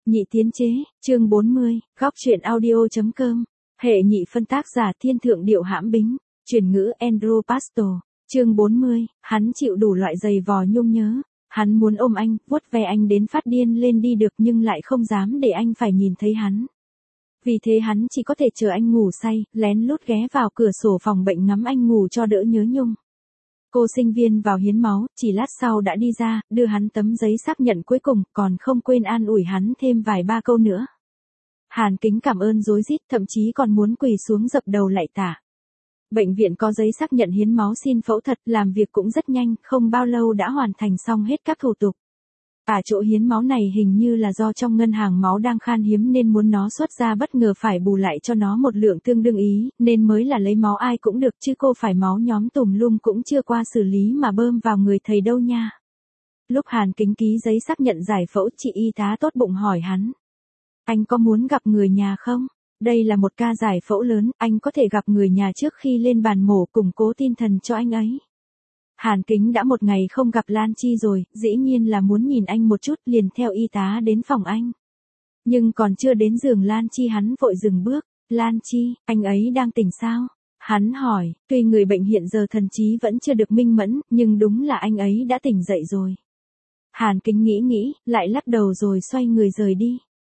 Nhị tiến chế, chương 40, góc truyện audio.com, hệ nhị phân tác giả thiên thượng điệu hãm bính, chuyển ngữ Andrew Pastor, chương 40, hắn chịu đủ loại giày vò nhung nhớ, hắn muốn ôm anh, vuốt ve anh đến phát điên lên đi được nhưng lại không dám để anh phải nhìn thấy hắn. Vì thế hắn chỉ có thể chờ anh ngủ say, lén lút ghé vào cửa sổ phòng bệnh ngắm anh ngủ cho đỡ nhớ nhung. Cô sinh viên vào hiến máu, chỉ lát sau đã đi ra, đưa hắn tấm giấy xác nhận cuối cùng, còn không quên an ủi hắn thêm vài ba câu nữa. Hàn Kính cảm ơn rối rít, thậm chí còn muốn quỳ xuống dập đầu lạy tạ. Bệnh viện có giấy xác nhận hiến máu xin phẫu thuật, làm việc cũng rất nhanh, không bao lâu đã hoàn thành xong hết các thủ tục. Chỗ hiến máu này hình như là do trong ngân hàng máu đang khan hiếm nên muốn nó xuất ra bất ngờ phải bù lại cho nó một lượng tương đương ý, nên mới là lấy máu ai cũng được chứ cô phải máu nhóm tùm lum cũng chưa qua xử lý mà bơm vào người thầy đâu nha. Lúc Hàn Kính ký giấy xác nhận giải phẫu, chị y tá tốt bụng hỏi hắn. Anh có muốn gặp người nhà không? Đây là một ca giải phẫu lớn, anh có thể gặp người nhà trước khi lên bàn mổ củng cố tinh thần cho anh ấy. Hàn Kính đã một ngày không gặp Lan Chi rồi, dĩ nhiên là muốn nhìn anh một chút, liền theo y tá đến phòng anh. Nhưng còn chưa đến giường Lan Chi hắn vội dừng bước. Lan Chi, anh ấy đang tỉnh sao? Hắn hỏi, tuy người bệnh hiện giờ thần trí vẫn chưa được minh mẫn, nhưng đúng là anh ấy đã tỉnh dậy rồi. Hàn Kính nghĩ, lại lắc đầu rồi xoay người rời đi.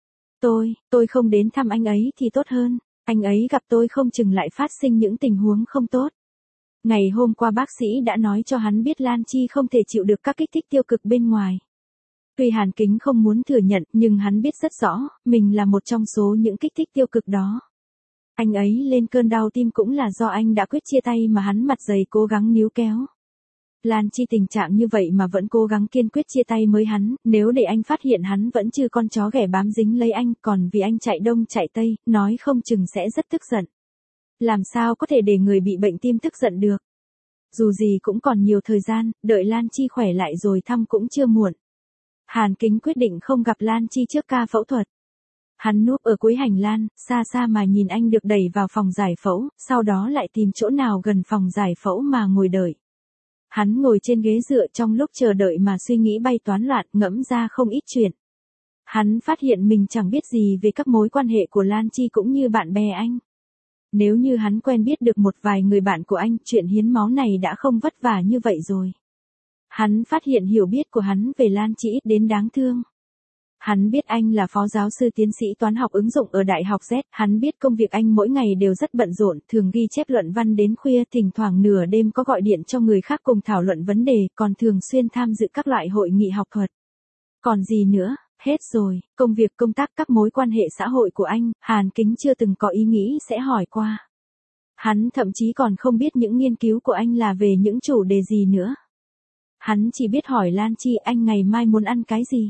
Tôi không đến thăm anh ấy thì tốt hơn, anh ấy gặp tôi không chừng lại phát sinh những tình huống không tốt. Ngày hôm qua bác sĩ đã nói cho hắn biết Lan Chi không thể chịu được các kích thích tiêu cực bên ngoài. Tuy Hàn Kính không muốn thừa nhận nhưng hắn biết rất rõ, mình là một trong số những kích thích tiêu cực đó. Anh ấy lên cơn đau tim cũng là do anh đã quyết chia tay mà hắn mặt dày cố gắng níu kéo. Lan Chi tình trạng như vậy mà vẫn cố gắng kiên quyết chia tay với hắn, nếu để anh phát hiện hắn vẫn chưa con chó ghẻ bám dính lấy anh, còn vì anh chạy đông chạy tây, nói không chừng sẽ rất tức giận. Làm sao có thể để người bị bệnh tim tức giận được. Dù gì cũng còn nhiều thời gian, đợi Lan Chi khỏe lại rồi thăm cũng chưa muộn. Hàn Kính quyết định không gặp Lan Chi trước ca phẫu thuật. Hắn núp ở cuối hành lang, xa xa mà nhìn anh được đẩy vào phòng giải phẫu, sau đó lại tìm chỗ nào gần phòng giải phẫu mà ngồi đợi. Hắn ngồi trên ghế dựa trong lúc chờ đợi mà suy nghĩ bay toán loạn, ngẫm ra không ít chuyện. Hắn phát hiện mình chẳng biết gì về các mối quan hệ của Lan Chi cũng như bạn bè anh. Nếu như hắn quen biết được một vài người bạn của anh, chuyện hiến máu này đã không vất vả như vậy rồi. Hắn phát hiện hiểu biết của hắn về Lan Chi ít đến đáng thương. Hắn biết anh là phó giáo sư tiến sĩ toán học ứng dụng ở Đại học Z, hắn biết công việc anh mỗi ngày đều rất bận rộn, thường ghi chép luận văn đến khuya, thỉnh thoảng nửa đêm có gọi điện cho người khác cùng thảo luận vấn đề, còn thường xuyên tham dự các loại hội nghị học thuật. Còn gì nữa? Hết rồi, công việc công tác các mối quan hệ xã hội của anh, Hàn Kính chưa từng có ý nghĩ sẽ hỏi qua. Hắn thậm chí còn không biết những nghiên cứu của anh là về những chủ đề gì nữa. Hắn chỉ biết hỏi Lan Chi anh ngày mai muốn ăn cái gì.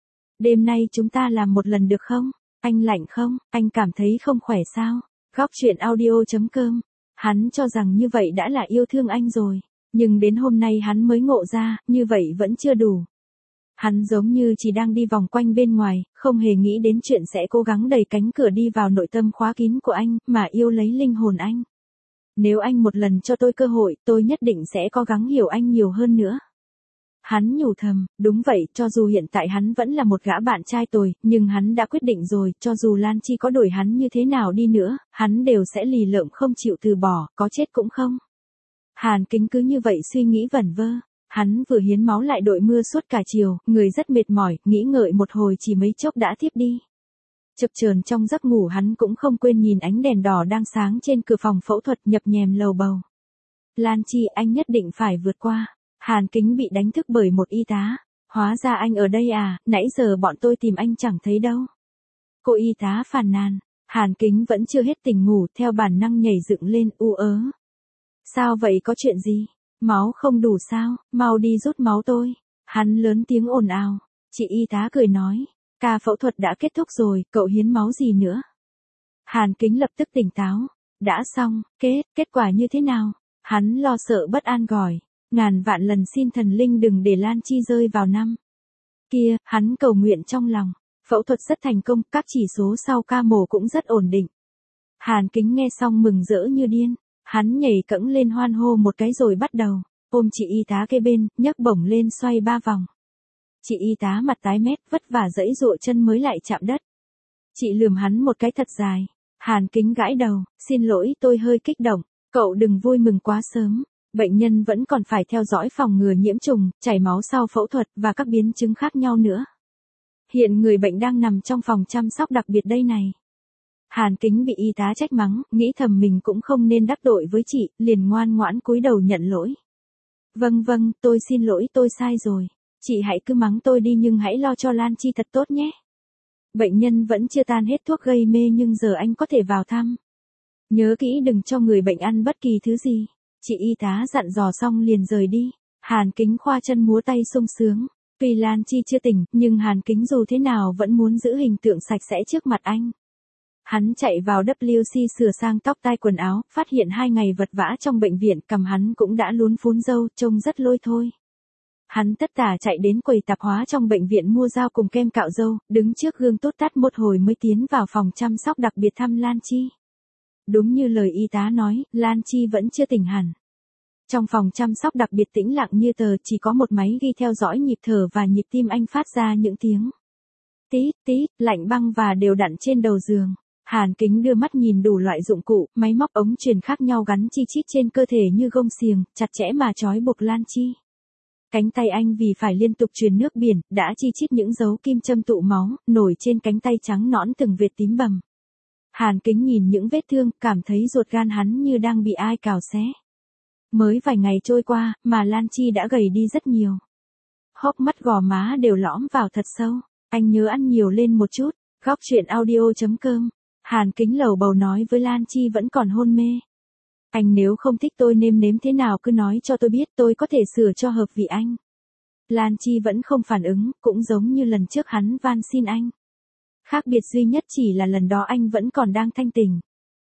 Đêm nay chúng ta làm một lần được không? Anh lạnh không? Anh cảm thấy không khỏe sao? Góc truyện audio.com. Hắn cho rằng như vậy đã là yêu thương anh rồi. Nhưng đến hôm nay hắn mới ngộ ra, như vậy vẫn chưa đủ. Hắn giống như chỉ đang đi vòng quanh bên ngoài, không hề nghĩ đến chuyện sẽ cố gắng đẩy cánh cửa đi vào nội tâm khóa kín của anh, mà yêu lấy linh hồn anh. Nếu anh một lần cho tôi cơ hội, tôi nhất định sẽ cố gắng hiểu anh nhiều hơn nữa. Hắn nhủ thầm, đúng vậy, cho dù hiện tại hắn vẫn là một gã bạn trai tồi, nhưng hắn đã quyết định rồi, cho dù Lan Chi có đuổi hắn như thế nào đi nữa, hắn đều sẽ lì lợm không chịu từ bỏ, có chết cũng không. Hàn Kính cứ như vậy suy nghĩ vẩn vơ. Hắn vừa hiến máu lại đội mưa suốt cả chiều, người rất mệt mỏi, nghĩ ngợi một hồi chỉ mấy chốc đã thiếp đi. Chập chờn trong giấc ngủ hắn cũng không quên nhìn ánh đèn đỏ đang sáng trên cửa phòng phẫu thuật, nhập nhèm lầu bầu. Lan Chi, anh nhất định phải vượt qua. Hàn Kính bị đánh thức bởi một y tá. Hóa ra anh ở đây à, nãy giờ bọn tôi tìm anh chẳng thấy đâu. Cô y tá phàn nàn. Hàn Kính vẫn chưa hết tỉnh ngủ, theo bản năng nhảy dựng lên, u ớ. Sao vậy, có chuyện gì? Máu không đủ sao, mau đi rút máu tôi. Hắn lớn tiếng ồn ào. Chị y tá cười nói, ca phẫu thuật đã kết thúc rồi, cậu hiến máu gì nữa? Hàn Kính lập tức tỉnh táo. Đã xong, kết quả như thế nào? Hắn lo sợ bất an gọi. Ngàn vạn lần xin thần linh đừng để Lan Chi rơi vào năm kia, hắn cầu nguyện trong lòng. Phẫu thuật rất thành công, các chỉ số sau ca mổ cũng rất ổn định. Hàn Kính nghe xong mừng rỡ như điên. Hắn nhảy cẫng lên hoan hô một cái rồi bắt đầu ôm chị y tá kế bên, nhấc bổng lên xoay 3 vòng. Chị y tá mặt tái mét, vất vả giãy giụa chân mới lại chạm đất. Chị lườm hắn một cái thật dài. Hàn Kính gãi đầu, xin lỗi tôi hơi kích động, cậu đừng vui mừng quá sớm. Bệnh nhân vẫn còn phải theo dõi phòng ngừa nhiễm trùng, chảy máu sau phẫu thuật và các biến chứng khác nhau nữa. Hiện người bệnh đang nằm trong phòng chăm sóc đặc biệt đây này. Hàn Kính bị y tá trách mắng, nghĩ thầm mình cũng không nên đắc tội với chị, liền ngoan ngoãn cúi đầu nhận lỗi. Vâng, tôi xin lỗi, tôi sai rồi. Chị hãy cứ mắng tôi đi nhưng hãy lo cho Lan Chi thật tốt nhé. Bệnh nhân vẫn chưa tan hết thuốc gây mê nhưng giờ anh có thể vào thăm. Nhớ kỹ đừng cho người bệnh ăn bất kỳ thứ gì. Chị y tá dặn dò xong liền rời đi. Hàn Kính khoa chân múa tay sung sướng. Tuy Lan Chi chưa tỉnh, nhưng Hàn Kính dù thế nào vẫn muốn giữ hình tượng sạch sẽ trước mặt anh. Hắn chạy vào WC sửa sang tóc tai quần áo, phát hiện 2 ngày vật vã trong bệnh viện, cằm hắn cũng đã lún phún râu, trông rất lôi thôi. Hắn tất tả chạy đến quầy tạp hóa trong bệnh viện mua dao cùng kem cạo râu, đứng trước gương tốt tát một hồi mới tiến vào phòng chăm sóc đặc biệt thăm Lan Chi. Đúng như lời y tá nói, Lan Chi vẫn chưa tỉnh hẳn. Trong phòng chăm sóc đặc biệt tĩnh lặng như tờ, chỉ có một máy ghi theo dõi nhịp thở và nhịp tim anh phát ra những tiếng tít tít, lạnh băng và đều đặn trên đầu giường. Hàn Kính đưa mắt nhìn đủ loại dụng cụ, máy móc ống truyền khác nhau gắn chi chít trên cơ thể như gông xiềng, chặt chẽ mà trói buộc Lan Chi. Cánh tay anh vì phải liên tục truyền nước biển, đã chi chít những dấu kim châm tụ máu, nổi trên cánh tay trắng nõn từng vệt tím bầm. Hàn Kính nhìn những vết thương, cảm thấy ruột gan hắn như đang bị ai cào xé. Mới vài ngày trôi qua, mà Lan Chi đã gầy đi rất nhiều. Hốc mắt gò má đều lõm vào thật sâu. Anh nhớ ăn nhiều lên một chút. Góc truyện audio.com. Hàn Kính lầu bầu nói với Lan Chi vẫn còn hôn mê. Anh nếu không thích tôi nêm nếm thế nào cứ nói cho tôi biết, tôi có thể sửa cho hợp vị anh. Lan Chi vẫn không phản ứng, cũng giống như lần trước hắn van xin anh. Khác biệt duy nhất chỉ là lần đó anh vẫn còn đang thanh tỉnh.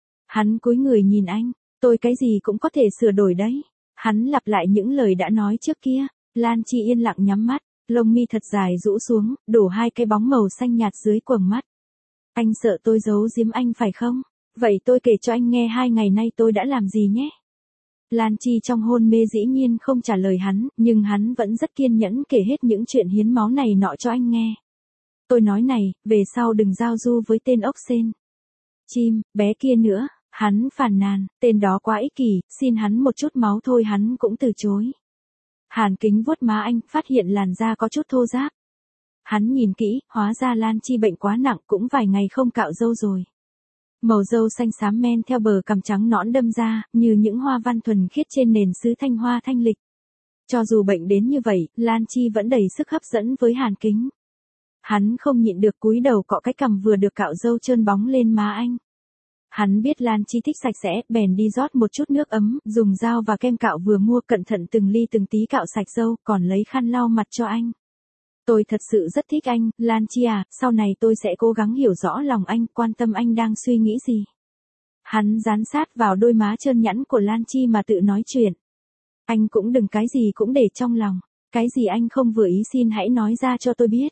Hắn cúi người nhìn anh, tôi cái gì cũng có thể sửa đổi đấy. Hắn lặp lại những lời đã nói trước kia. Lan Chi yên lặng nhắm mắt, lông mi thật dài rũ xuống, đổ 2 cái bóng màu xanh nhạt dưới quầng mắt. Anh sợ tôi giấu giếm anh phải không? Vậy tôi kể cho anh nghe 2 ngày nay tôi đã làm gì nhé. Lan Chi trong hôn mê dĩ nhiên không trả lời hắn, nhưng hắn vẫn rất kiên nhẫn kể hết những chuyện hiến máu này nọ cho anh nghe. Tôi nói này, về sau đừng giao du với tên ốc sên. Chim, bé kia nữa, hắn phàn nàn, tên đó quá ích kỷ, xin hắn một chút máu thôi hắn cũng từ chối. Hàn Kính vuốt má anh, phát hiện làn da có chút thô ráp. Hắn nhìn kỹ, hóa ra Lan Chi bệnh quá nặng, cũng vài ngày không cạo râu rồi. Màu râu xanh xám men theo bờ cằm trắng nõn đâm ra, như những hoa văn thuần khiết trên nền sứ thanh hoa thanh lịch. Cho dù bệnh đến như vậy, Lan Chi vẫn đầy sức hấp dẫn với Hàn Kính. Hắn không nhịn được cúi đầu cọ cái cằm vừa được cạo râu trơn bóng lên má anh. Hắn biết Lan Chi thích sạch sẽ, bèn đi rót một chút nước ấm, dùng dao và kem cạo vừa mua cẩn thận từng ly từng tí cạo sạch râu, còn lấy khăn lau mặt cho anh. Tôi thật sự rất thích anh, Lan Chi à, sau này tôi sẽ cố gắng hiểu rõ lòng anh, quan tâm anh đang suy nghĩ gì. Hắn dán sát vào đôi má trơn nhẵn của Lan Chi mà tự nói chuyện. Anh cũng đừng cái gì cũng để trong lòng, cái gì anh không vừa ý xin hãy nói ra cho tôi biết.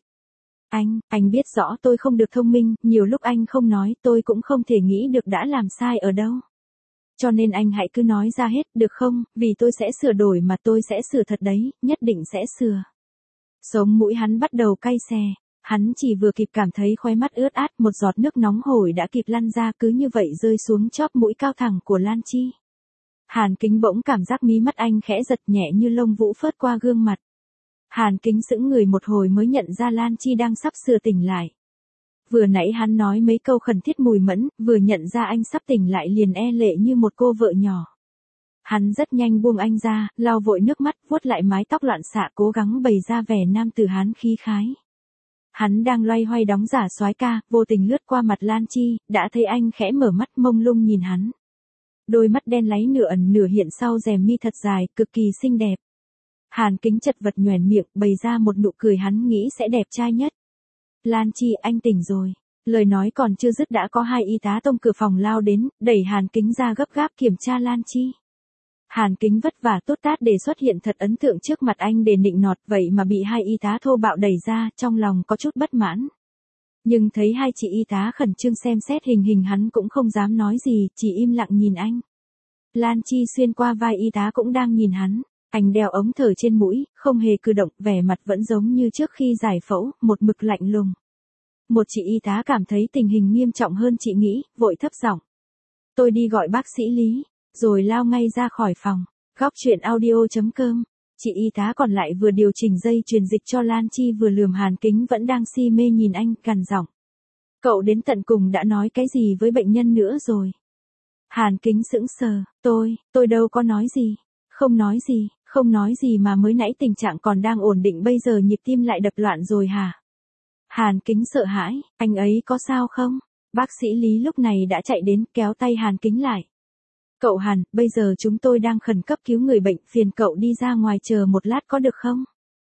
Anh biết rõ tôi không được thông minh, nhiều lúc anh không nói tôi cũng không thể nghĩ được đã làm sai ở đâu. Cho nên anh hãy cứ nói ra hết, được không, vì tôi sẽ sửa đổi mà tôi sẽ sửa thật đấy, nhất định sẽ sửa. Sống mũi hắn bắt đầu cay xè, hắn chỉ vừa kịp cảm thấy khóe mắt ướt át, một giọt nước nóng hổi đã kịp lăn ra cứ như vậy rơi xuống chóp mũi cao thẳng của Lan Chi. Hàn Kính bỗng cảm giác mí mắt anh khẽ giật nhẹ như lông vũ phớt qua gương mặt. Hàn Kính sững người một hồi mới nhận ra Lan Chi đang sắp sửa tỉnh lại. Vừa nãy hắn nói mấy câu khẩn thiết mùi mẫn, vừa nhận ra anh sắp tỉnh lại liền e lệ như một cô vợ nhỏ. Hắn rất nhanh buông anh ra, lau vội nước mắt, vuốt lại mái tóc loạn xạ cố gắng bày ra vẻ nam tử hán khí khái. Hắn đang loay hoay đóng giả soái ca, vô tình lướt qua mặt Lan Chi, đã thấy anh khẽ mở mắt mông lung nhìn hắn. Đôi mắt đen láy nửa ẩn nửa hiện sau rèm mi thật dài, cực kỳ xinh đẹp. Hàn Kính chật vật nhoẻn miệng, bày ra một nụ cười hắn nghĩ sẽ đẹp trai nhất. Lan Chi, anh tỉnh rồi. Lời nói còn chưa dứt đã có 2 y tá tông cửa phòng lao đến, đẩy Hàn Kính ra gấp gáp kiểm tra Lan Chi. Hàn Kính vất vả tốt tát để xuất hiện thật ấn tượng trước mặt anh để nịnh nọt, vậy mà bị 2 y tá thô bạo đẩy ra, trong lòng có chút bất mãn. Nhưng thấy 2 chị y tá khẩn trương xem xét hình hình hắn cũng không dám nói gì, chỉ im lặng nhìn anh. Lan Chi xuyên qua vai y tá cũng đang nhìn hắn. Anh đeo ống thở trên mũi, không hề cử động, vẻ mặt vẫn giống như trước khi giải phẫu, một mực lạnh lùng. Một chị y tá cảm thấy tình hình nghiêm trọng hơn chị nghĩ, vội thấp giọng. Tôi đi gọi bác sĩ Lý, rồi lao ngay ra khỏi phòng. Góc chuyện audio.com. Chị y tá còn lại vừa điều chỉnh dây truyền dịch cho Lan Chi vừa lườm Hàn Kính vẫn đang si mê nhìn anh, gằn giọng. Cậu đến tận cùng đã nói cái gì với bệnh nhân nữa rồi? Hàn Kính sững sờ, tôi đâu có nói gì. Không nói gì mà mới nãy tình trạng còn đang ổn định bây giờ nhịp tim lại đập loạn rồi hả? Hàn Kính sợ hãi, anh ấy có sao không? Bác sĩ Lý lúc này đã chạy đến kéo tay Hàn Kính lại. Cậu Hàn, bây giờ chúng tôi đang khẩn cấp cứu người bệnh, phiền cậu đi ra ngoài chờ một lát có được không?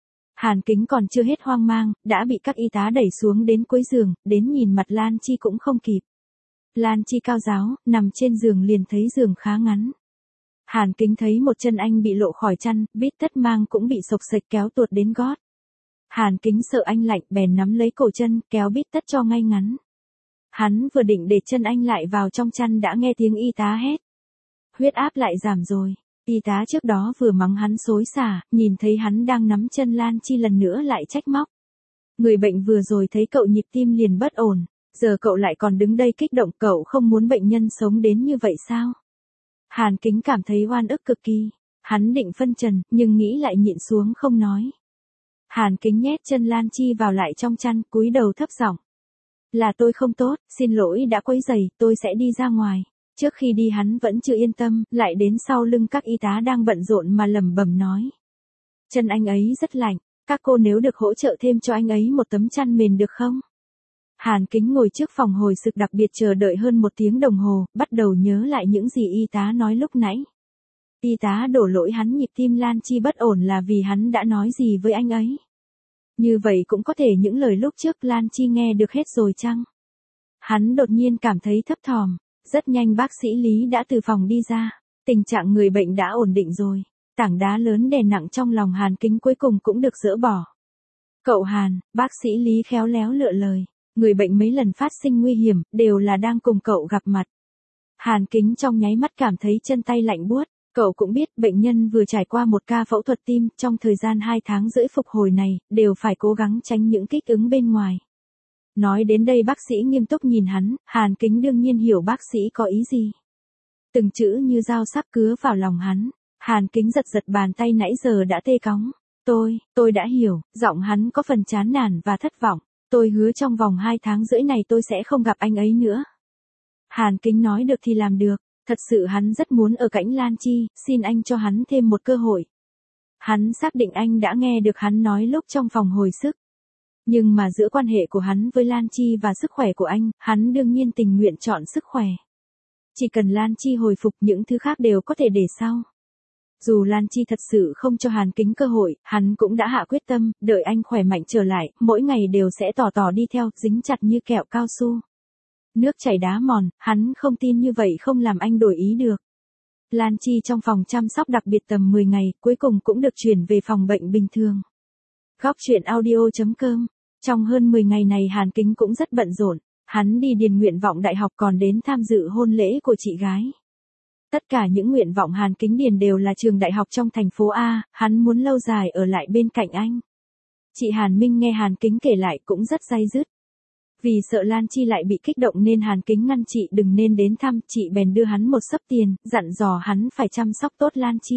Hàn Kính còn chưa hết hoang mang, đã bị các y tá đẩy xuống đến cuối giường, đến nhìn mặt Lan Chi cũng không kịp. Lan Chi cao ráo, nằm trên giường liền thấy giường khá ngắn. Hàn Kính thấy một chân anh bị lộ khỏi chăn, bít tất mang cũng bị xộc xệch kéo tuột đến gót. Hàn Kính sợ anh lạnh bèn nắm lấy cổ chân, kéo bít tất cho ngay ngắn. Hắn vừa định để chân anh lại vào trong chăn đã nghe tiếng y tá hét. Huyết áp lại giảm rồi. Y tá trước đó vừa mắng hắn xối xả, nhìn thấy hắn đang nắm chân Lan Chi lần nữa lại trách móc. Người bệnh vừa rồi thấy cậu nhịp tim liền bất ổn, giờ cậu lại còn đứng đây kích động, cậu không muốn bệnh nhân sống đến như vậy sao? Hàn Kính cảm thấy oan ức cực kỳ, hắn định phân trần, nhưng nghĩ lại nhịn xuống không nói. Hàn Kính nhét chân Lan Chi vào lại trong chăn, cúi đầu thấp giọng. Là tôi không tốt, xin lỗi đã quấy rầy, tôi sẽ đi ra ngoài. Trước khi đi hắn vẫn chưa yên tâm, lại đến sau lưng các y tá đang bận rộn mà lẩm bẩm nói. Chân anh ấy rất lạnh, các cô nếu được hỗ trợ thêm cho anh ấy một tấm chăn mền được không? Hàn Kính ngồi trước phòng hồi sức đặc biệt chờ đợi hơn 1 tiếng đồng hồ, bắt đầu nhớ lại những gì y tá nói lúc nãy. Y tá đổ lỗi hắn nhịp tim Lan Chi bất ổn là vì hắn đã nói gì với anh ấy. Như vậy cũng có thể những lời lúc trước Lan Chi nghe được hết rồi chăng? Hắn đột nhiên cảm thấy thấp thỏm. Rất nhanh bác sĩ Lý đã từ phòng đi ra. Tình trạng người bệnh đã ổn định rồi. Tảng đá lớn đè nặng trong lòng Hàn Kính cuối cùng cũng được dỡ bỏ. Cậu Hàn, bác sĩ Lý khéo léo lựa lời. Người bệnh mấy lần phát sinh nguy hiểm, đều là đang cùng cậu gặp mặt. Hàn Kính trong nháy mắt cảm thấy chân tay lạnh buốt. Cậu cũng biết bệnh nhân vừa trải qua một ca phẫu thuật tim, trong thời gian 2 tháng rưỡi phục hồi này, đều phải cố gắng tránh những kích ứng bên ngoài. Nói đến đây bác sĩ nghiêm túc nhìn hắn, Hàn Kính đương nhiên hiểu bác sĩ có ý gì. Từng chữ như dao sắp cứa vào lòng hắn, Hàn Kính giật giật bàn tay nãy giờ đã tê cóng. Tôi đã hiểu, giọng hắn có phần chán nản và thất vọng. Tôi hứa trong vòng 2 tháng rưỡi này tôi sẽ không gặp anh ấy nữa. Hàn Kính nói được thì làm được, thật sự hắn rất muốn ở cạnh Lan Chi, xin anh cho hắn thêm một cơ hội. Hắn xác định anh đã nghe được hắn nói lúc trong phòng hồi sức. Nhưng mà giữa quan hệ của hắn với Lan Chi và sức khỏe của anh, hắn đương nhiên tình nguyện chọn sức khỏe. Chỉ cần Lan Chi hồi phục những thứ khác đều có thể để sau. Dù Lan Chi thật sự không cho Hàn Kính cơ hội, hắn cũng đã hạ quyết tâm, đợi anh khỏe mạnh trở lại, mỗi ngày đều sẽ tỏ đi theo, dính chặt như kẹo cao su. Nước chảy đá mòn, hắn không tin như vậy không làm anh đổi ý được. Lan Chi trong phòng chăm sóc đặc biệt tầm 10 ngày, cuối cùng cũng được chuyển về phòng bệnh bình thường. Góc chuyện audio.com. Trong hơn 10 ngày này Hàn Kính cũng rất bận rộn, hắn đi điền nguyện vọng đại học còn đến tham dự hôn lễ của chị gái. Tất cả những nguyện vọng Hàn Kính điền đều là trường đại học trong thành phố A, hắn muốn lâu dài ở lại bên cạnh anh. Chị Hàn Minh nghe Hàn Kính kể lại cũng rất day dứt. Vì sợ Lan Chi lại bị kích động nên Hàn Kính ngăn chị đừng nên đến thăm, chị bèn đưa hắn một xấp tiền, dặn dò hắn phải chăm sóc tốt Lan Chi.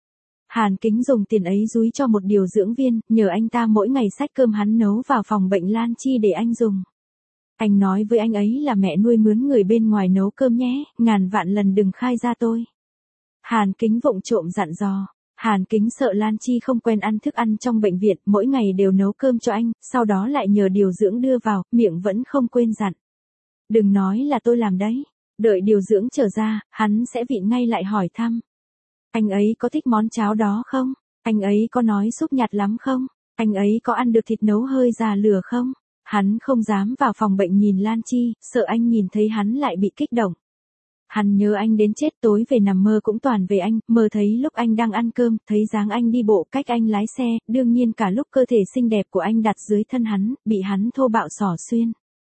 Hàn Kính dùng tiền ấy dúi cho một điều dưỡng viên, nhờ anh ta mỗi ngày xách cơm hắn nấu vào phòng bệnh Lan Chi để anh dùng. Anh nói với anh ấy là mẹ nuôi mướn người bên ngoài nấu cơm nhé, ngàn vạn lần đừng khai ra tôi. Hàn Kính vụng trộm dặn dò. Hàn Kính sợ Lan Chi không quen ăn thức ăn trong bệnh viện, mỗi ngày đều nấu cơm cho anh, sau đó lại nhờ điều dưỡng đưa vào, miệng vẫn không quên dặn. Đừng nói là tôi làm đấy. Đợi điều dưỡng trở ra, hắn sẽ vịn ngay lại hỏi thăm. Anh ấy có thích món cháo đó không? Anh ấy có nói súp nhạt lắm không? Anh ấy có ăn được thịt nấu hơi già lửa không? Hắn không dám vào phòng bệnh nhìn Lan Chi, sợ anh nhìn thấy hắn lại bị kích động. Hắn nhớ anh đến chết, tối về nằm mơ cũng toàn về anh, mơ thấy lúc anh đang ăn cơm, thấy dáng anh đi bộ, cách anh lái xe, đương nhiên cả lúc cơ thể xinh đẹp của anh đặt dưới thân hắn, bị hắn thô bạo xỏ xuyên.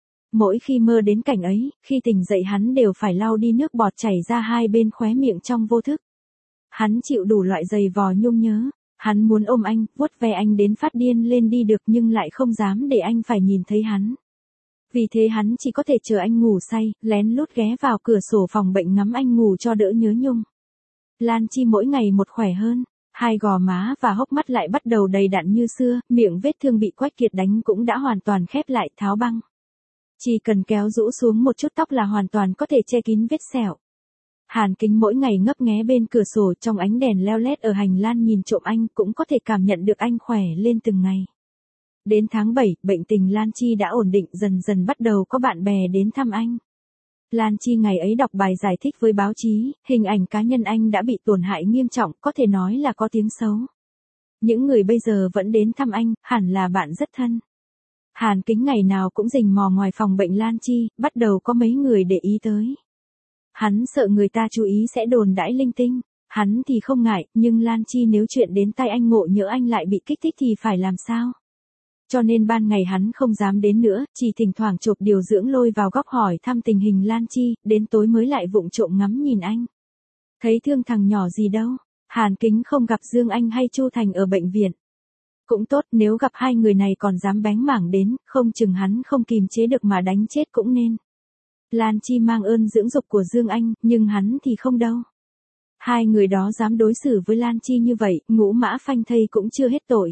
Mỗi khi mơ đến cảnh ấy, khi tỉnh dậy hắn đều phải lau đi nước bọt chảy ra hai bên khóe miệng trong vô thức. Hắn chịu đủ loại giày vò nhung nhớ. Hắn muốn ôm anh, vuốt ve anh đến phát điên lên đi được nhưng lại không dám để anh phải nhìn thấy hắn. Vì thế hắn chỉ có thể chờ anh ngủ say, lén lút ghé vào cửa sổ phòng bệnh ngắm anh ngủ cho đỡ nhớ nhung. Lan Chi mỗi ngày một khỏe hơn, hai gò má và hốc mắt lại bắt đầu đầy đặn như xưa, miệng vết thương bị Quách Kiệt đánh cũng đã hoàn toàn khép lại tháo băng. Chỉ cần kéo rũ xuống một chút tóc là hoàn toàn có thể che kín vết sẹo. Hàn Kính mỗi ngày ngấp nghé bên cửa sổ trong ánh đèn leo lét ở hành lang nhìn trộm anh cũng có thể cảm nhận được anh khỏe lên từng ngày. Đến tháng 7, bệnh tình Lan Chi đã ổn định dần dần bắt đầu có bạn bè đến thăm anh. Lan Chi ngày ấy đọc bài giải thích với báo chí, hình ảnh cá nhân anh đã bị tổn hại nghiêm trọng, có thể nói là có tiếng xấu. Những người bây giờ vẫn đến thăm anh, hẳn là bạn rất thân. Hàn Kính ngày nào cũng rình mò ngoài phòng bệnh Lan Chi, bắt đầu có mấy người để ý tới. Hắn sợ người ta chú ý sẽ đồn đãi linh tinh, hắn thì không ngại, nhưng Lan Chi nếu chuyện đến tai anh ngộ nhỡ anh lại bị kích thích thì phải làm sao? Cho nên ban ngày hắn không dám đến nữa, chỉ thỉnh thoảng chộp điều dưỡng lôi vào góc hỏi thăm tình hình Lan Chi, đến tối mới lại vụng trộm ngắm nhìn anh. Thấy thương thằng nhỏ gì đâu, Hàn Kính không gặp Dương Anh hay Chu Thành ở bệnh viện. Cũng tốt, nếu gặp hai người này còn dám bén mảng đến, không chừng hắn không kìm chế được mà đánh chết cũng nên. Lan Chi mang ơn dưỡng dục của Dương Anh, nhưng hắn thì không đâu. Hai người đó dám đối xử với Lan Chi như vậy, ngũ mã phanh thây cũng chưa hết tội.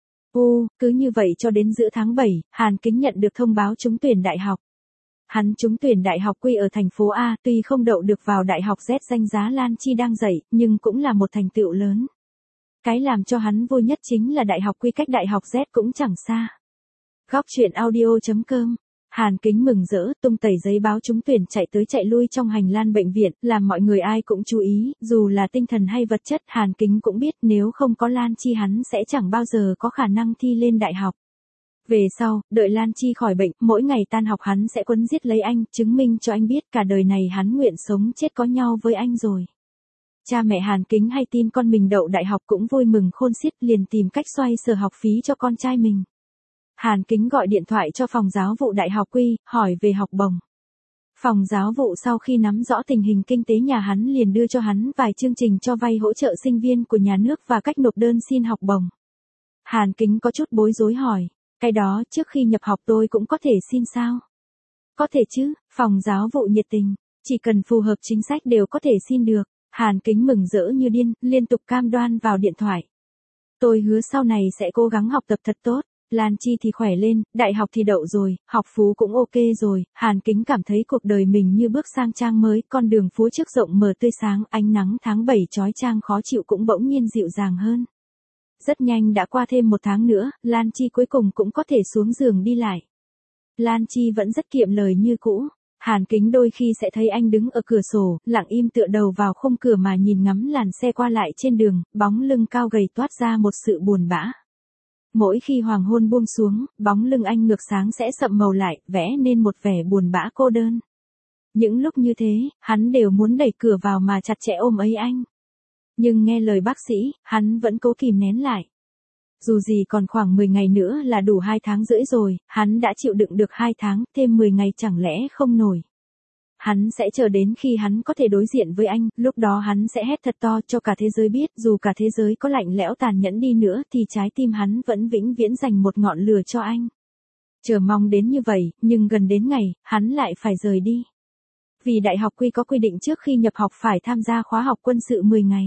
Cứ như vậy cho đến giữa tháng 7, Hàn Kính nhận được thông báo trúng tuyển đại học. Hắn trúng tuyển đại học Quy ở thành phố A, tuy không đậu được vào đại học Z danh giá Lan Chi đang dạy, nhưng cũng là một thành tựu lớn. Cái làm cho hắn vui nhất chính là đại học Quy cách đại học Z cũng chẳng xa. Góc truyện audio.com. Hàn Kính mừng rỡ, tung tẩy giấy báo trúng tuyển chạy tới chạy lui trong hành lang bệnh viện, làm mọi người ai cũng chú ý, dù là tinh thần hay vật chất, Hàn Kính cũng biết nếu không có Lan Chi hắn sẽ chẳng bao giờ có khả năng thi lên đại học. Về sau, đợi Lan Chi khỏi bệnh, mỗi ngày tan học hắn sẽ quấn giết lấy anh, chứng minh cho anh biết cả đời này hắn nguyện sống chết có nhau với anh rồi. Cha mẹ Hàn Kính hay tin con mình đậu đại học cũng vui mừng khôn xiết, liền tìm cách xoay sở học phí cho con trai mình. Hàn Kính gọi điện thoại cho phòng giáo vụ đại học Quy, hỏi về học bổng. Phòng giáo vụ sau khi nắm rõ tình hình kinh tế nhà hắn liền đưa cho hắn vài chương trình cho vay hỗ trợ sinh viên của nhà nước và cách nộp đơn xin học bổng. Hàn Kính có chút bối rối hỏi, cái đó trước khi nhập học tôi cũng có thể xin sao? Có thể chứ, phòng giáo vụ nhiệt tình, chỉ cần phù hợp chính sách đều có thể xin được. Hàn Kính mừng rỡ như điên, liên tục cam đoan vào điện thoại. Tôi hứa sau này sẽ cố gắng học tập thật tốt. Lan Chi thì khỏe lên, đại học thì đậu rồi, học phú cũng ok rồi, Hàn Kính cảm thấy cuộc đời mình như bước sang trang mới, con đường phố trước rộng mở tươi sáng, ánh nắng tháng 7 chói chang khó chịu cũng bỗng nhiên dịu dàng hơn. Rất nhanh đã qua thêm một tháng nữa, Lan Chi cuối cùng cũng có thể xuống giường đi lại. Lan Chi vẫn rất kiệm lời như cũ. Hàn Kính đôi khi sẽ thấy anh đứng ở cửa sổ, lặng im tựa đầu vào khung cửa mà nhìn ngắm làn xe qua lại trên đường, bóng lưng cao gầy toát ra một sự buồn bã. Mỗi khi hoàng hôn buông xuống, bóng lưng anh ngược sáng sẽ sậm màu lại, vẽ nên một vẻ buồn bã cô đơn. Những lúc như thế, hắn đều muốn đẩy cửa vào mà chặt chẽ ôm ấy anh. Nhưng nghe lời bác sĩ, hắn vẫn cố kìm nén lại. Dù gì còn khoảng 10 ngày nữa là đủ 2 tháng rưỡi rồi, hắn đã chịu đựng được 2 tháng, thêm 10 ngày chẳng lẽ không nổi. Hắn sẽ chờ đến khi hắn có thể đối diện với anh, lúc đó hắn sẽ hét thật to cho cả thế giới biết, dù cả thế giới có lạnh lẽo tàn nhẫn đi nữa thì trái tim hắn vẫn vĩnh viễn dành một ngọn lửa cho anh. Chờ mong đến như vậy, nhưng gần đến ngày, hắn lại phải rời đi. Vì đại học Quy có quy định trước khi nhập học phải tham gia khóa học quân sự 10 ngày.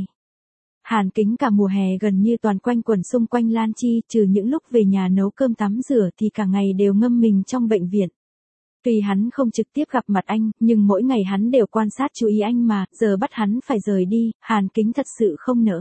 Hàn Kính cả mùa hè gần như toàn quanh quẩn xung quanh Lan Chi, trừ những lúc về nhà nấu cơm tắm rửa thì cả ngày đều ngâm mình trong bệnh viện. Tuy hắn không trực tiếp gặp mặt anh, nhưng mỗi ngày hắn đều quan sát chú ý anh mà, giờ bắt hắn phải rời đi, Hàn Kính thật sự không nỡ.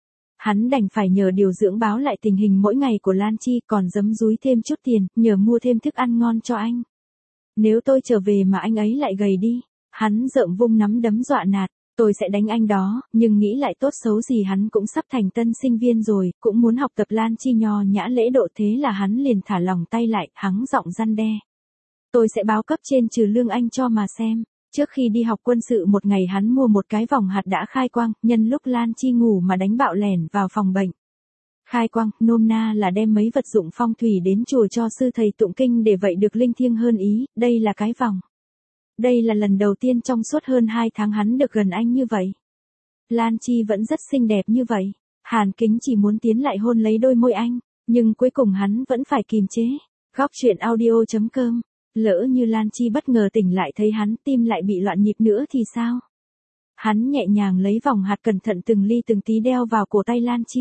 Hắn đành phải nhờ điều dưỡng báo lại tình hình mỗi ngày của Lan Chi, còn giấm dúi thêm chút tiền, nhờ mua thêm thức ăn ngon cho anh. Nếu tôi trở về mà anh ấy lại gầy đi, hắn rợm vung nắm đấm dọa nạt, tôi sẽ đánh anh đó, nhưng nghĩ lại tốt xấu gì hắn cũng sắp thành tân sinh viên rồi, cũng muốn học tập. Lan Chi nho nhã lễ độ, thế là hắn liền thả lỏng tay lại, hắng giọng răn đe. Tôi sẽ báo cấp trên trừ lương anh cho mà xem. Trước khi đi học quân sự một ngày hắn mua một cái vòng hạt đã khai quang, nhân lúc Lan Chi ngủ mà đánh bạo lẻn vào phòng bệnh. Khai quang, nôm na là đem mấy vật dụng phong thủy đến chùa cho sư thầy tụng kinh để vậy được linh thiêng hơn ý, đây là cái vòng. Đây là lần đầu tiên trong suốt hơn 2 tháng hắn được gần anh như vậy. Lan Chi vẫn rất xinh đẹp như vậy. Hàn Kính chỉ muốn tiến lại hôn lấy đôi môi anh, nhưng cuối cùng hắn vẫn phải kìm chế. Góc truyện audio.com. Lỡ như Lan Chi bất ngờ tỉnh lại thấy hắn tim lại bị loạn nhịp nữa thì sao? Hắn nhẹ nhàng lấy vòng hạt cẩn thận từng ly từng tí đeo vào cổ tay Lan Chi.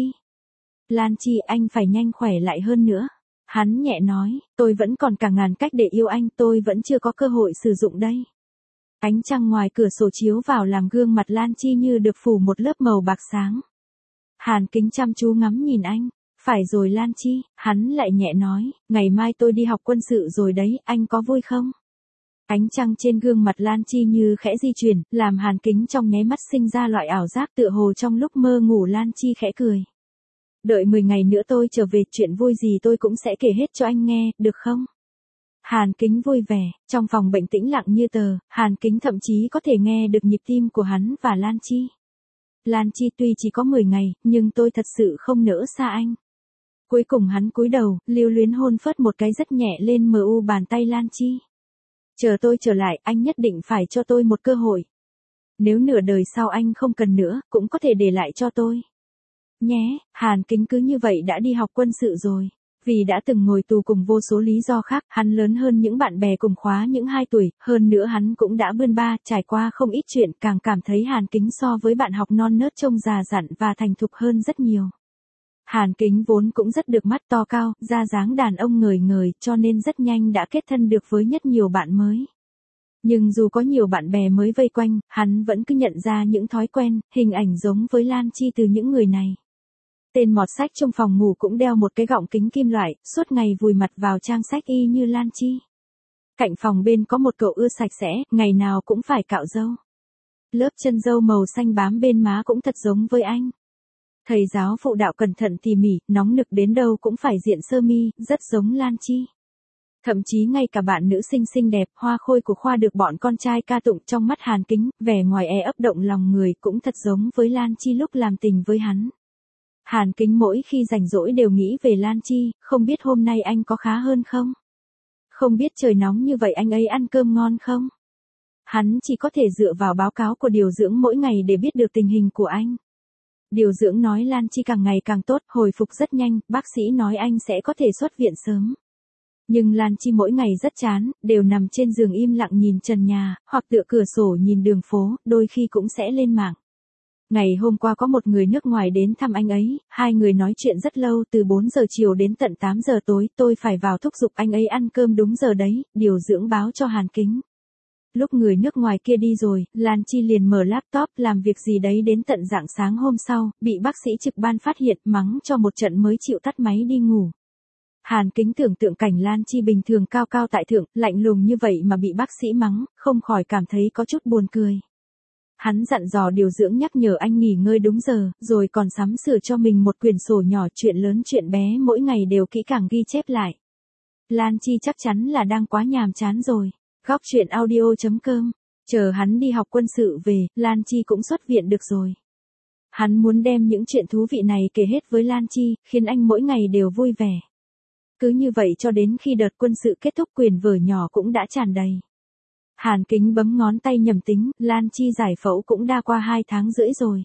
Lan Chi, anh phải nhanh khỏe lại hơn nữa. Hắn nhẹ nói, tôi vẫn còn cả ngàn cách để yêu anh, tôi vẫn chưa có cơ hội sử dụng đây. Ánh trăng ngoài cửa sổ chiếu vào làm gương mặt Lan Chi như được phủ một lớp màu bạc sáng. Hàn Kính chăm chú ngắm nhìn anh. Phải rồi Lan Chi, hắn lại nhẹ nói, ngày mai tôi đi học quân sự rồi đấy, anh có vui không? Ánh trăng trên gương mặt Lan Chi như khẽ di chuyển, làm Hàn Kính trong nháy mắt sinh ra loại ảo giác tựa hồ trong lúc mơ ngủ. Lan Chi khẽ cười. Đợi 10 ngày nữa tôi trở về, chuyện vui gì tôi cũng sẽ kể hết cho anh nghe, được không? Hàn Kính vui vẻ, trong phòng bệnh tĩnh lặng như tờ, Hàn Kính thậm chí có thể nghe được nhịp tim của hắn và Lan Chi. Lan Chi, tuy chỉ có 10 ngày, nhưng tôi thật sự không nỡ xa anh. Cuối cùng hắn cúi đầu, lưu luyến hôn phớt một cái rất nhẹ lên mu bàn tay Lan Chi. Chờ tôi trở lại, anh nhất định phải cho tôi một cơ hội. Nếu nửa đời sau anh không cần nữa, cũng có thể để lại cho tôi. Nhé, Hàn Kính cứ như vậy đã đi học quân sự rồi. Vì đã từng ngồi tù cùng vô số lý do khác, hắn lớn hơn những bạn bè cùng khóa những 2 tuổi, hơn nữa hắn cũng đã bươn ba, trải qua không ít chuyện, càng cảm thấy Hàn Kính so với bạn học non nớt trông già dặn và thành thục hơn rất nhiều. Hàn Kính vốn cũng rất được mắt to cao, da dáng đàn ông ngời ngời, cho nên rất nhanh đã kết thân được với rất nhiều bạn mới. Nhưng dù có nhiều bạn bè mới vây quanh, hắn vẫn cứ nhận ra những thói quen, hình ảnh giống với Lan Chi từ những người này. Tên mọt sách trong phòng ngủ cũng đeo một cái gọng kính kim loại, suốt ngày vùi mặt vào trang sách y như Lan Chi. Cạnh phòng bên có một cậu ưa sạch sẽ, ngày nào cũng phải cạo râu. Lớp chân râu màu xanh bám bên má cũng thật giống với anh. Thầy giáo phụ đạo cẩn thận tỉ mỉ, nóng nực đến đâu cũng phải diện sơ mi, rất giống Lan Chi. Thậm chí ngay cả bạn nữ sinh xinh đẹp, hoa khôi của khoa được bọn con trai ca tụng trong mắt Hàn Kính, vẻ ngoài ấp động lòng người cũng thật giống với Lan Chi lúc làm tình với hắn. Hàn Kính mỗi khi rảnh rỗi đều nghĩ về Lan Chi, không biết hôm nay anh có khá hơn không? Không biết trời nóng như vậy anh ấy ăn cơm ngon không? Hắn chỉ có thể dựa vào báo cáo của điều dưỡng mỗi ngày để biết được tình hình của anh. Điều dưỡng nói Lan Chi càng ngày càng tốt, hồi phục rất nhanh, bác sĩ nói anh sẽ có thể xuất viện sớm. Nhưng Lan Chi mỗi ngày rất chán, đều nằm trên giường im lặng nhìn trần nhà, hoặc tựa cửa sổ nhìn đường phố, đôi khi cũng sẽ lên mạng. Ngày hôm qua có một người nước ngoài đến thăm anh ấy, hai người nói chuyện rất lâu từ 4 giờ chiều đến tận 8 giờ tối, tôi phải vào thúc giục anh ấy ăn cơm đúng giờ đấy, điều dưỡng báo cho Hàn Kính. Lúc người nước ngoài kia đi rồi, Lan Chi liền mở laptop làm việc gì đấy đến tận rạng sáng hôm sau, bị bác sĩ trực ban phát hiện mắng cho một trận mới chịu tắt máy đi ngủ. Hàn Kính tưởng tượng cảnh Lan Chi bình thường cao cao tại thượng, lạnh lùng như vậy mà bị bác sĩ mắng, không khỏi cảm thấy có chút buồn cười. Hắn dặn dò điều dưỡng nhắc nhở anh nghỉ ngơi đúng giờ, rồi còn sắm sửa cho mình một quyển sổ nhỏ chuyện lớn chuyện bé mỗi ngày đều kỹ càng ghi chép lại. Lan Chi chắc chắn là đang quá nhàm chán rồi. Góc truyện audio.com. Chờ hắn đi học quân sự về, Lan Chi cũng xuất viện được rồi. Hắn muốn đem những chuyện thú vị này kể hết với Lan Chi, khiến anh mỗi ngày đều vui vẻ. Cứ như vậy cho đến khi đợt quân sự kết thúc quyển vở nhỏ cũng đã tràn đầy. Hàn Kính bấm ngón tay nhầm tính, Lan Chi giải phẫu cũng đã qua 2 tháng rưỡi rồi.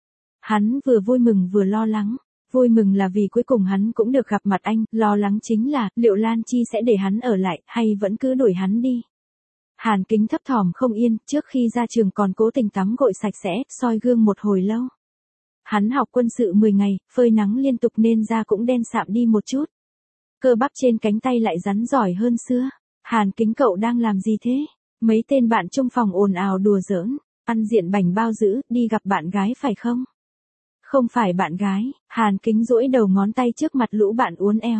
Hắn vừa vui mừng vừa lo lắng. Vui mừng là vì cuối cùng hắn cũng được gặp mặt anh, lo lắng chính là liệu Lan Chi sẽ để hắn ở lại hay vẫn cứ đuổi hắn đi. Hàn Kính thấp thỏm không yên, trước khi ra trường còn cố tình tắm gội sạch sẽ, soi gương một hồi lâu. Hắn học quân sự 10 ngày, phơi nắng liên tục nên da cũng đen sạm đi một chút. Cơ bắp trên cánh tay lại rắn giỏi hơn xưa. Hàn Kính, cậu đang làm gì thế? Mấy tên bạn trong phòng ồn ào đùa giỡn, ăn diện bảnh bao dữ, đi gặp bạn gái phải không? Không phải bạn gái, Hàn Kính duỗi đầu ngón tay trước mặt lũ bạn uốn éo.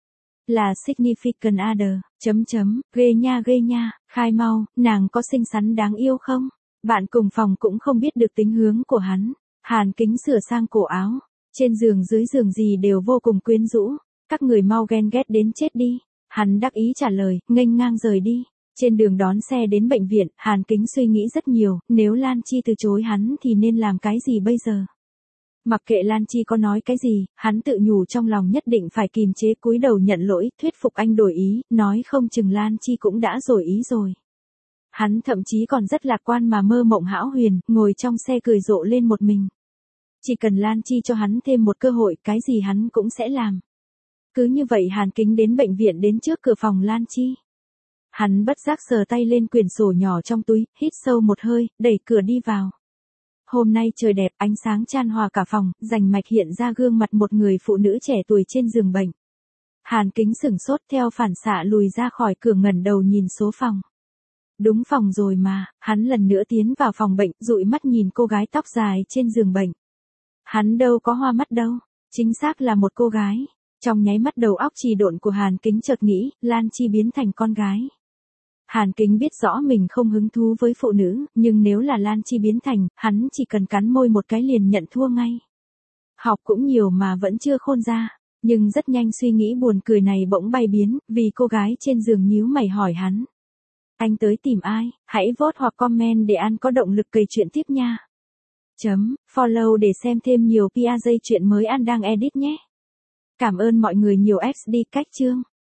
Là significant other, ghê nha, khai mau, nàng có xinh xắn đáng yêu không? Bạn cùng phòng cũng không biết được tính hướng của hắn. Hàn Kính sửa sang cổ áo, trên giường dưới giường gì đều vô cùng quyến rũ, các người mau ghen ghét đến chết đi. Hắn đắc ý trả lời, nghênh ngang rời đi. Trên đường đón xe đến bệnh viện, Hàn Kính suy nghĩ rất nhiều, nếu Lan Chi từ chối hắn thì nên làm cái gì bây giờ? Mặc kệ Lan Chi có nói cái gì, hắn tự nhủ trong lòng nhất định phải kìm chế, cúi đầu nhận lỗi, thuyết phục anh đổi ý, nói không chừng Lan Chi cũng đã đổi ý rồi. Hắn thậm chí còn rất lạc quan mà mơ mộng hão huyền, ngồi trong xe cười rộ lên một mình. Chỉ cần Lan Chi cho hắn thêm một cơ hội, cái gì hắn cũng sẽ làm. Cứ như vậy Hàn Kính đến bệnh viện đến trước cửa phòng Lan Chi. Hắn bất giác sờ tay lên quyển sổ nhỏ trong túi, hít sâu một hơi, đẩy cửa đi vào. Hôm nay trời đẹp, ánh sáng chan hòa cả phòng, rành mạch hiện ra gương mặt một người phụ nữ trẻ tuổi trên giường bệnh. Hàn Kính sửng sốt theo phản xạ lùi ra khỏi cửa ngẩng đầu nhìn số phòng. Đúng phòng rồi mà, hắn lần nữa tiến vào phòng bệnh, dụi mắt nhìn cô gái tóc dài trên giường bệnh. Hắn đâu có hoa mắt đâu, chính xác là một cô gái. Trong nháy mắt đầu óc trì độn của Hàn Kính chợt nghĩ, Lan Chi biến thành con gái. Hàn Kính biết rõ mình không hứng thú với phụ nữ, nhưng nếu là Lan Chi biến thành, hắn chỉ cần cắn môi một cái liền nhận thua ngay. Học cũng nhiều mà vẫn chưa khôn ra, nhưng rất nhanh suy nghĩ buồn cười này bỗng bay biến, vì cô gái trên giường nhíu mày hỏi hắn. Anh tới tìm ai? Hãy vote hoặc comment để anh có động lực kể chuyện tiếp nha. Follow để xem thêm nhiều PR dây chuyện mới anh đang edit nhé. Cảm ơn mọi người nhiều XD cách chương.